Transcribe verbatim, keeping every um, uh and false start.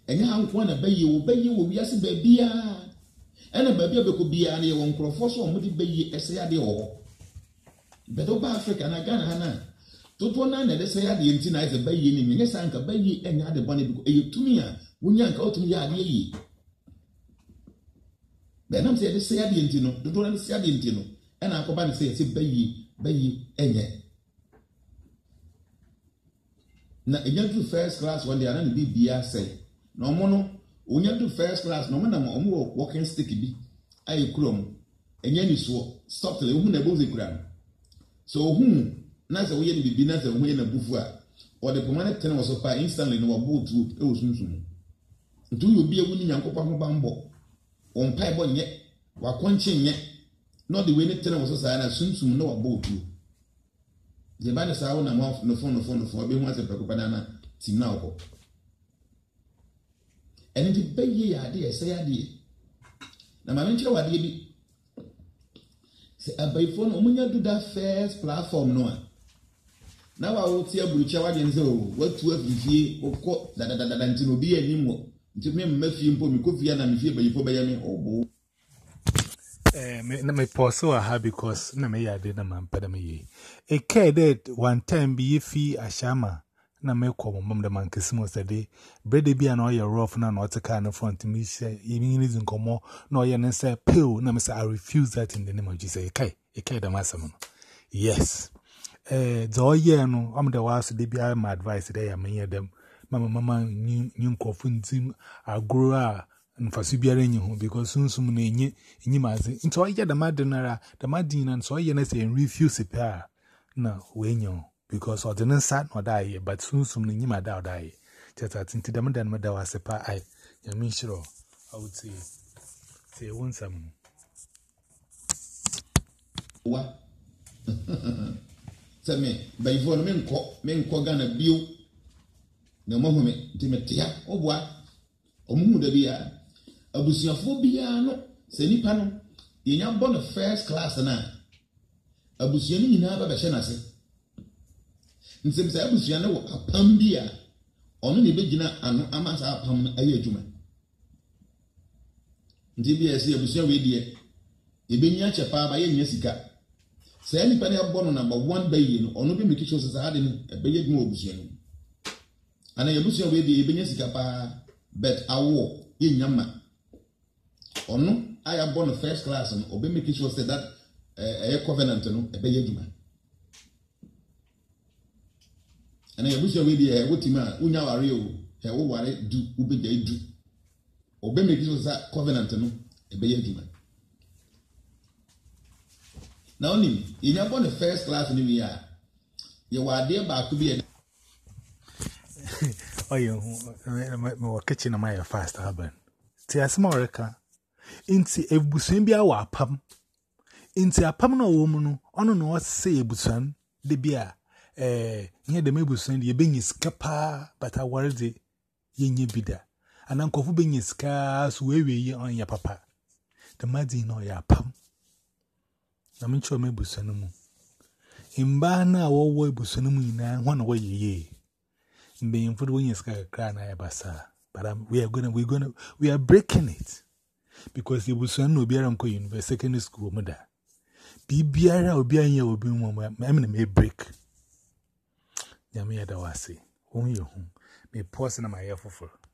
enya hankwa na bayi wo bayi wo wiase ba bia ena ba bia be ko bia na ye won krofo so mo de bayi ese ade wo bedo ba Africa na Ghana hana toto na na de se ade enti na ise bayi ni nye sanka bayi enya ade bone bi ko eyetumi a wonya nka otumi ya ade yi be nam se de se ade enti no toto na se ade enti no ena akoba ne se se bayi bayi enye na enya do first class one day na bi bia say no mo no onya do first class no mo na mo mo walking stick bi ayi krom enya ni so stop tele hu na bo ze kura so hu na se wo ye ni bibi na se hu ye na bufu a o de pomane tene wo so pa instantly no wo boot e wo sunsun ntu yo bi ewu ni nyankopɔ ho bambo on pai bo nye wa konche nye no the way ni tene wo so sa na sunsun no wo boot je ba na sa wo na mo no phone no phone no phone be hu ase preocupa na tim na wo eni di bayi ya de ese ya de na ma menchire wade bi se abaifo no omunya do that first platform no a na wa wo ti aburucha wade nse o watu afifie okọ dadadada nti no bi anim wo nti me mmafie mpo mi kofia na mfie bayifo baya me obo eh me na me pause wa ha because na me ya de na man pada me yi e kai that one time bi fi ashama na me ko mom de man kesimo sede brede bia na oye rough na na oteka na front me say even is nkomo na oye ne say pill na me say I refuse that in the name of Jesus. Kai e kai da masam no yes eh the oye no am de was de bia my advice dey ya me dem mama mama nyi nkofu ntim agro a nfasu biara nyi ho because sunsum na enyi enyi maze nti oye da madinara da madina so oye na say refuse pa na we nyo because or didn't start or die, but soon some nima da die. Just at into them than Mada was a pa I. Yamin sure, I would say, say, one some. What? Say me, by for men cock, men cogana bill. No moment, Timetia, or what? O moon de bia. A busia phobia, no, Senipano. You young born a first class and I. A busiani never be shenase. Nsem say abusua na wo apam bia ono ne begina ano amasa apam aye adwuma ndi bia se abusua we die ebenya chepa ba ye nya sika say nipa na abo no number one bayi no ono be meki so sa ade no ebeye adwuma obusua no ana abusua we die ebenya sika pa bet awo ye nya ma ono aya bo no first class no obe meki so say that eh covenant no ebeye adwuma and I wish you will be a wotima, unya wario, a ware do, ube de do. Obey me gives that covenant no, a bayaduma. Now, in your born the first class in the year, you are dear back to be a. Oh, you were kitchen on my fast urban. Tia small Inti a busimbia wa pum. Inti a pumno woman, on no say busan, the beer. Eh, near the Mabu send ye being is capa, but I worried ye ye bida. And Uncle Fu being is scarce, where we on your papa. The maddy no ya pum. I'm sure Mabu Sanamu. In Bana, all way Busanum in one way ye. Being for the wing is crying, I bassa. But um, we are gonna, we're gonna, we are breaking it because the Busan will be around University secondary school, mother. Be beer or beer in your being one, mamma may break. Yamia da wasi. Won ye hum. Me pause na my ear for.